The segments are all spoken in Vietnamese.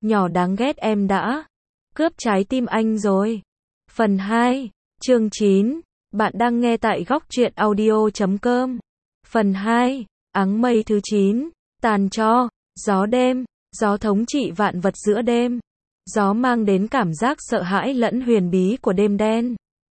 nhỏ đáng ghét em đã cướp trái tim anh rồi. Phần 2, chương 9, bạn đang nghe tại góc truyện audio.com. Phần 2, áng mây thứ 9, tàn cho, gió đêm, gió thống trị vạn vật giữa đêm. Gió mang đến cảm giác sợ hãi lẫn huyền bí của đêm đen.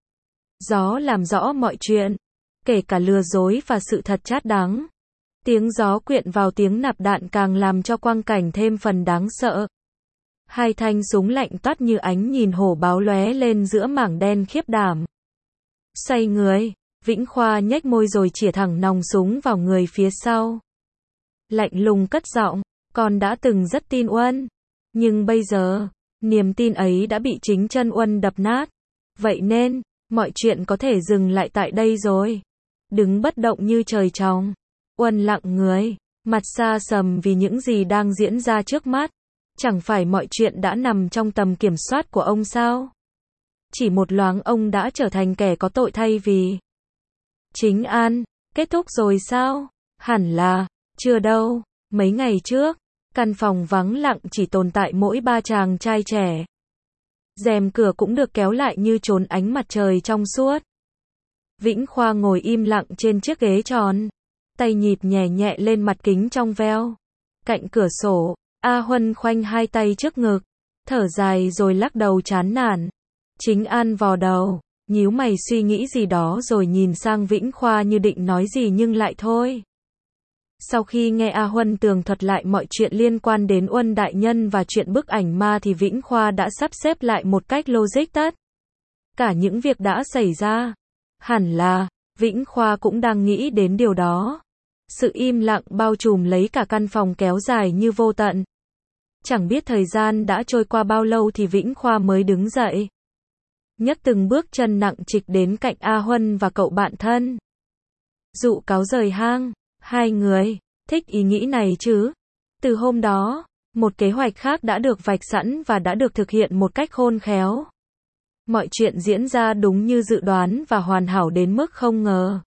Gió làm rõ mọi chuyện, kể cả lừa dối và sự thật chát đắng. Tiếng gió quyện vào tiếng nạp đạn càng làm cho quang cảnh thêm phần đáng sợ. Hai thanh súng lạnh toát như ánh nhìn hổ báo lóe lên giữa mảng đen khiếp đảm. Xoay người, Vĩnh Khoa nhếch môi rồi chĩa thẳng nòng súng vào người phía sau. Lạnh lùng cất giọng, con đã từng rất tin Uân. Nhưng bây giờ, niềm tin ấy đã bị chính chân Uân đập nát. Vậy nên, mọi chuyện có thể dừng lại tại đây rồi. Đứng bất động như trời trồng. Uân lặng người, mặt xa sầm vì những gì đang diễn ra trước mắt. Chẳng phải mọi chuyện đã nằm trong tầm kiểm soát của ông sao? Chỉ một loáng ông đã trở thành kẻ có tội thay vì chính an. Kết thúc rồi sao? Hẳn là, chưa đâu. Mấy ngày trước, căn phòng vắng lặng chỉ tồn tại mỗi ba chàng trai trẻ. Rèm cửa cũng được kéo lại như trốn ánh mặt trời trong suốt. Vĩnh Khoa ngồi im lặng trên chiếc ghế tròn. Tay nhịp nhẹ nhẹ lên mặt kính trong veo. Cạnh cửa sổ, A Huân khoanh hai tay trước ngực. Thở dài rồi lắc đầu chán nản. Chính An vò đầu, nhíu mày suy nghĩ gì đó rồi nhìn sang Vĩnh Khoa như định nói gì nhưng lại thôi. Sau khi nghe A Huân tường thuật lại mọi chuyện liên quan đến Uân đại nhân và chuyện bức ảnh ma thì Vĩnh Khoa đã sắp xếp lại một cách logic tất cả những việc đã xảy ra. Hẳn là, Vĩnh Khoa cũng đang nghĩ đến điều đó. Sự im lặng bao trùm lấy cả căn phòng kéo dài như vô tận. Chẳng biết thời gian đã trôi qua bao lâu thì Vĩnh Khoa mới đứng dậy. Nhấc từng bước chân nặng trịch đến cạnh A Huân và cậu bạn thân. Dụ cáo rời hang. Hai người, thích ý nghĩ này chứ? Từ hôm đó, một kế hoạch khác đã được vạch sẵn và đã được thực hiện một cách khôn khéo. Mọi chuyện diễn ra đúng như dự đoán và hoàn hảo đến mức không ngờ.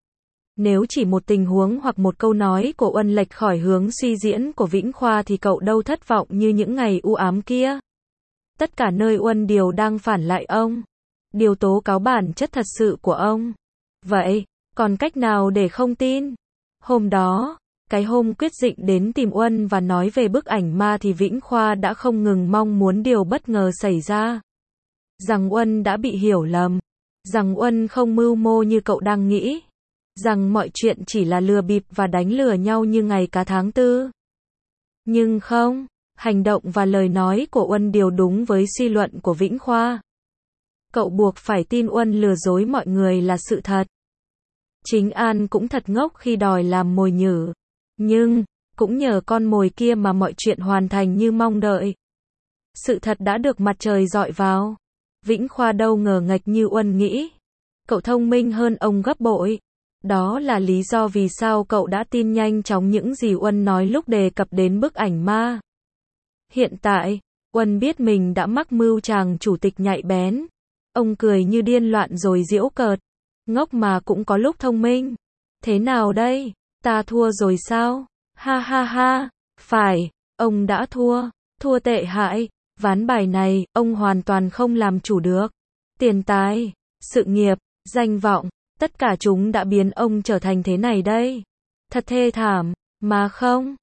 Nếu chỉ một tình huống hoặc một câu nói của Uân lệch khỏi hướng suy diễn của Vĩnh Khoa thì cậu đâu thất vọng như những ngày u ám kia. Tất cả nơi Uân đều đang phản lại ông. Điều tố cáo bản chất thật sự của ông. Vậy, còn cách nào để không tin? Hôm đó, cái hôm quyết định đến tìm Uân và nói về bức ảnh ma thì Vĩnh Khoa đã không ngừng mong muốn điều bất ngờ xảy ra. Rằng Uân đã bị hiểu lầm. Rằng Uân không mưu mô như cậu đang nghĩ. Rằng mọi chuyện chỉ là lừa bịp và đánh lừa nhau như ngày cả tháng tư. Nhưng không, hành động và lời nói của Uân đều đúng với suy luận của Vĩnh Khoa. Cậu buộc phải tin Uân lừa dối mọi người là sự thật. Chính An cũng thật ngốc khi đòi làm mồi nhử. Nhưng, cũng nhờ con mồi kia mà mọi chuyện hoàn thành như mong đợi. Sự thật đã được mặt trời dọi vào. Vĩnh Khoa đâu ngờ nghệch như Uân nghĩ. Cậu thông minh hơn ông gấp bội. Đó là lý do vì sao cậu đã tin nhanh chóng những gì Uân nói lúc đề cập đến bức ảnh ma. Hiện tại, Uân biết mình đã mắc mưu chàng chủ tịch nhạy bén. Ông cười như điên loạn rồi giễu cợt. Ngốc mà cũng có lúc thông minh. Thế nào đây? Ta thua rồi sao? Ha ha ha. Phải, ông đã thua. Thua tệ hại. Ván bài này, ông hoàn toàn không làm chủ được. Tiền tài, sự nghiệp, danh vọng, tất cả chúng đã biến ông trở thành thế này đây. Thật thê thảm, mà không,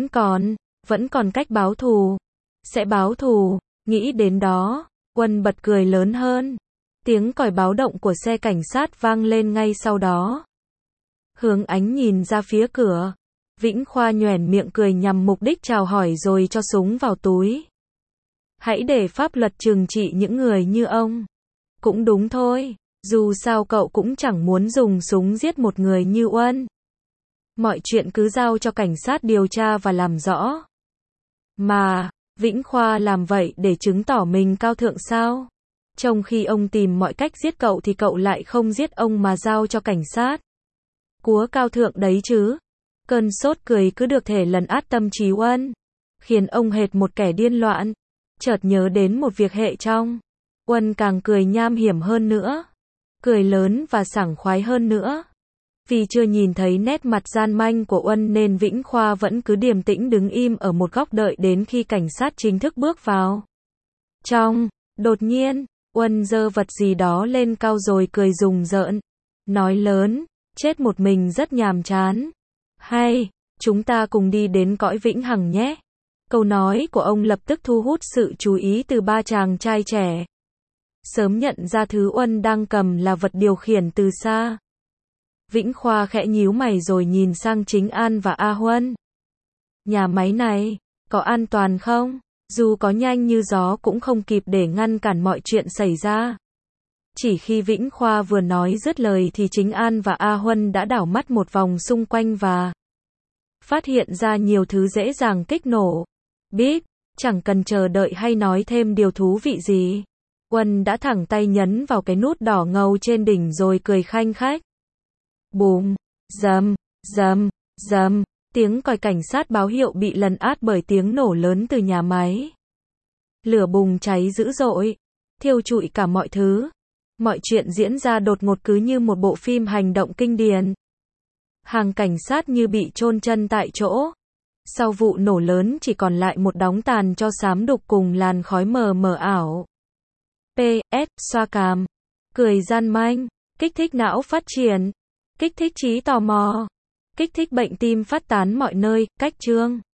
vẫn còn cách báo thù. Sẽ báo thù, nghĩ đến đó, Uân bật cười lớn hơn. Tiếng còi báo động của xe cảnh sát vang lên ngay sau đó. Hướng ánh nhìn ra phía cửa. Vĩnh Khoa nhoẻn miệng cười nhằm mục đích chào hỏi rồi cho súng vào túi. Hãy để pháp luật trừng trị những người như ông. Cũng đúng thôi, dù sao cậu cũng chẳng muốn dùng súng giết một người như Uân. Mọi chuyện cứ giao cho cảnh sát điều tra và làm rõ. Mà, Vĩnh Khoa làm vậy để chứng tỏ mình cao thượng sao? Trong khi ông tìm mọi cách giết cậu thì cậu lại không giết ông mà giao cho cảnh sát. Cúa cao thượng đấy chứ. Cơn sốt cười cứ được thể lấn át tâm trí Uân, khiến ông hệt một kẻ điên loạn. Chợt nhớ đến một việc hệ trong. Uân càng cười nham hiểm hơn nữa. Cười lớn và sảng khoái hơn nữa. Vì chưa nhìn thấy nét mặt gian manh của Uân nên Vĩnh Khoa vẫn cứ điềm tĩnh đứng im ở một góc đợi đến khi cảnh sát chính thức bước vào. Đột nhiên, Uân giơ vật gì đó lên cao rồi cười rùng rợn. Nói lớn, chết một mình rất nhàm chán. Hay, chúng ta cùng đi đến cõi vĩnh hằng nhé. Câu nói của ông lập tức thu hút sự chú ý từ ba chàng trai trẻ. Sớm nhận ra thứ Uân đang cầm là vật điều khiển từ xa. Vĩnh Khoa khẽ nhíu mày rồi nhìn sang Chính An và A Huân. Nhà máy này, có an toàn không? Dù có nhanh như gió cũng không kịp để ngăn cản mọi chuyện xảy ra. Chỉ khi Vĩnh Khoa vừa nói dứt lời thì Chính An và A Huân đã đảo mắt một vòng xung quanh và phát hiện ra nhiều thứ dễ dàng kích nổ. Bíp, chẳng cần chờ đợi hay nói thêm điều thú vị gì. Uân đã thẳng tay nhấn vào cái nút đỏ ngầu trên đỉnh rồi cười khanh khách. Bùm, rầm, rầm, rầm, tiếng còi cảnh sát báo hiệu bị lấn át bởi tiếng nổ lớn từ nhà máy. Lửa bùng cháy dữ dội, thiêu trụi cả mọi thứ. Mọi chuyện diễn ra đột ngột cứ như một bộ phim hành động kinh điển. Hàng cảnh sát như bị chôn chân tại chỗ. Sau vụ nổ lớn chỉ còn lại một đống tàn tro xám đục cùng làn khói mờ mờ ảo. PS, xoa cằm, cười gian manh, kích thích não phát triển, kích thích trí tò mò, kích thích bệnh tim phát tán mọi nơi, cách chương.